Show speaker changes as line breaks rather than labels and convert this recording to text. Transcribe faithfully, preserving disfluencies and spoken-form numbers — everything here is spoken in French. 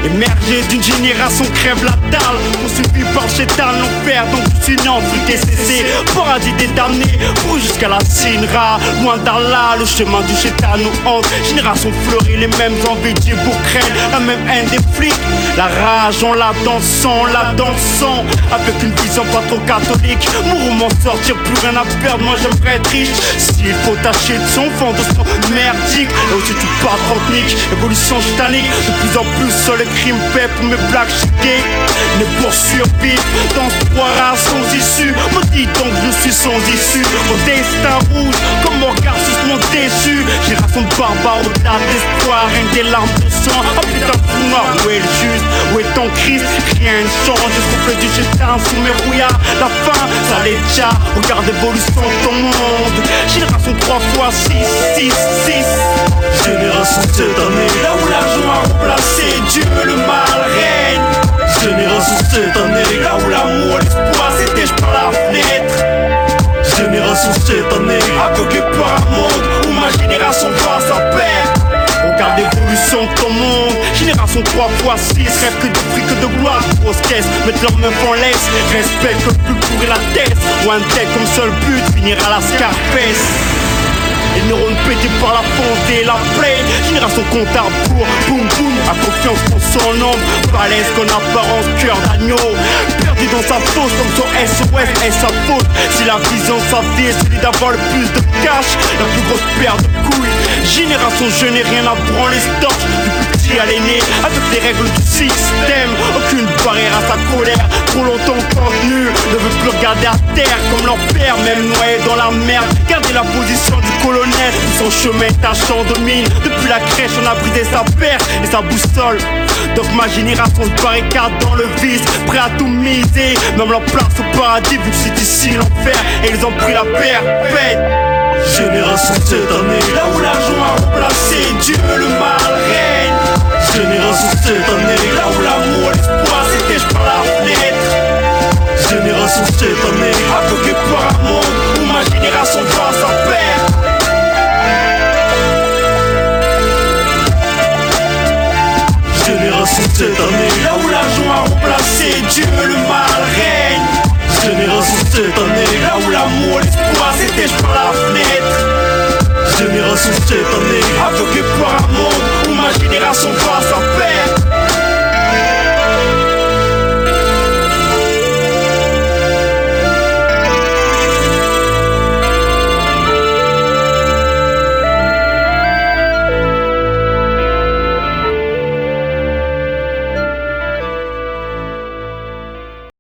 Émerger d'une génération crève la dalle, poursuivi par le chétan, l'enfer, donc je suis né en flux D C C, paradis des damnés, ou jusqu'à la Sinra, loin d'Allah, le chemin du chétan nous hante. Génération fleurie, les mêmes envies d'Ivoukraine, la même haine des flics, la rage, on la dansant, la dansant, avec une vision pas trop catholique. Mourou m'en sortir, plus rien à perdre, moi j'aimerais être riche. S'il faut tâcher de son fond de son merdique, et aussi tu pars technique, évolution chétanique, de plus en plus sur le crime fait pour mes blagues chiquées. Ne pour survivre dans ce poids sans issue, me dis donc je suis sans issue. Mon destin rouge, comme mon regard sur mon déçu. Génération barbare au-delà d'espoir, rien que des larmes de sang. Oh putain de trou noir, où est le juste, où est ton Christ? Rien ne change, je souffle du chétan sous mes rouillards. La fin, ça l'est déjà, regarde l'évolution de ton monde. Génération trois fois six, six, six.
Génération cette année,
là où l'argent a remplacé Dieu, le mal règne.
Génération cette année,
là où l'amour, l'espoir s'étèche par la fenêtre.
Génération cette année,
aveuglé par un monde où ma génération va à sa perte. Regarde l'évolution de ton monde. Génération trois fois six, rêve que de fric, que de gloire. Grosse caisse, mettre leurs mains en laisse. Respecte le plus pourri la tête. Ou un tête comme seul but, finir à la Scarface. Les neurones pétés par la fonte et la plaie. Génération comptable pour boum boum. A confiance pour son ombre, balèze qu'en apparence, cœur d'agneau. Perdu dans sa fosse comme son S O S est sa faute. Si la vision de sa vie est celui d'avoir le plus de cash, la plus grosse paire de couilles. Génération je n'ai rien à branler torche. Du plus petit à l'aîné, avec les règles du système. Aucune barrière à sa colère. Trop longtemps contenu, ne veut plus regarder à terre comme leur père, même noyé dans la merde. Garder la position du colonel. Son chemin tachant de mine. Depuis la crèche on a brisé sa paire et sa boussole. Donc ma génération se barricade dans le vice, prêt à tout miser, même leur place au paradis vu que c'est ici l'enfer. Et ils ont pris la paire, fête.
Génération cette année,
là où l'argent a remplacé Dieu, le mal règne.
Génération cette année,
là où l'amour, l'espoir s'étèche par la fenêtre.
Génération cette année,
aveuglé par un monde où ma génération va à sa perte.
Génération cette année,
là où l'argent a remplacé Dieu, le mal règne.
Génération cette année,
là où l'amour, l'espoir s'étèche par la fenêtre.
Génération cette année,
aveuglé par un monde où ma génération va à sa paix.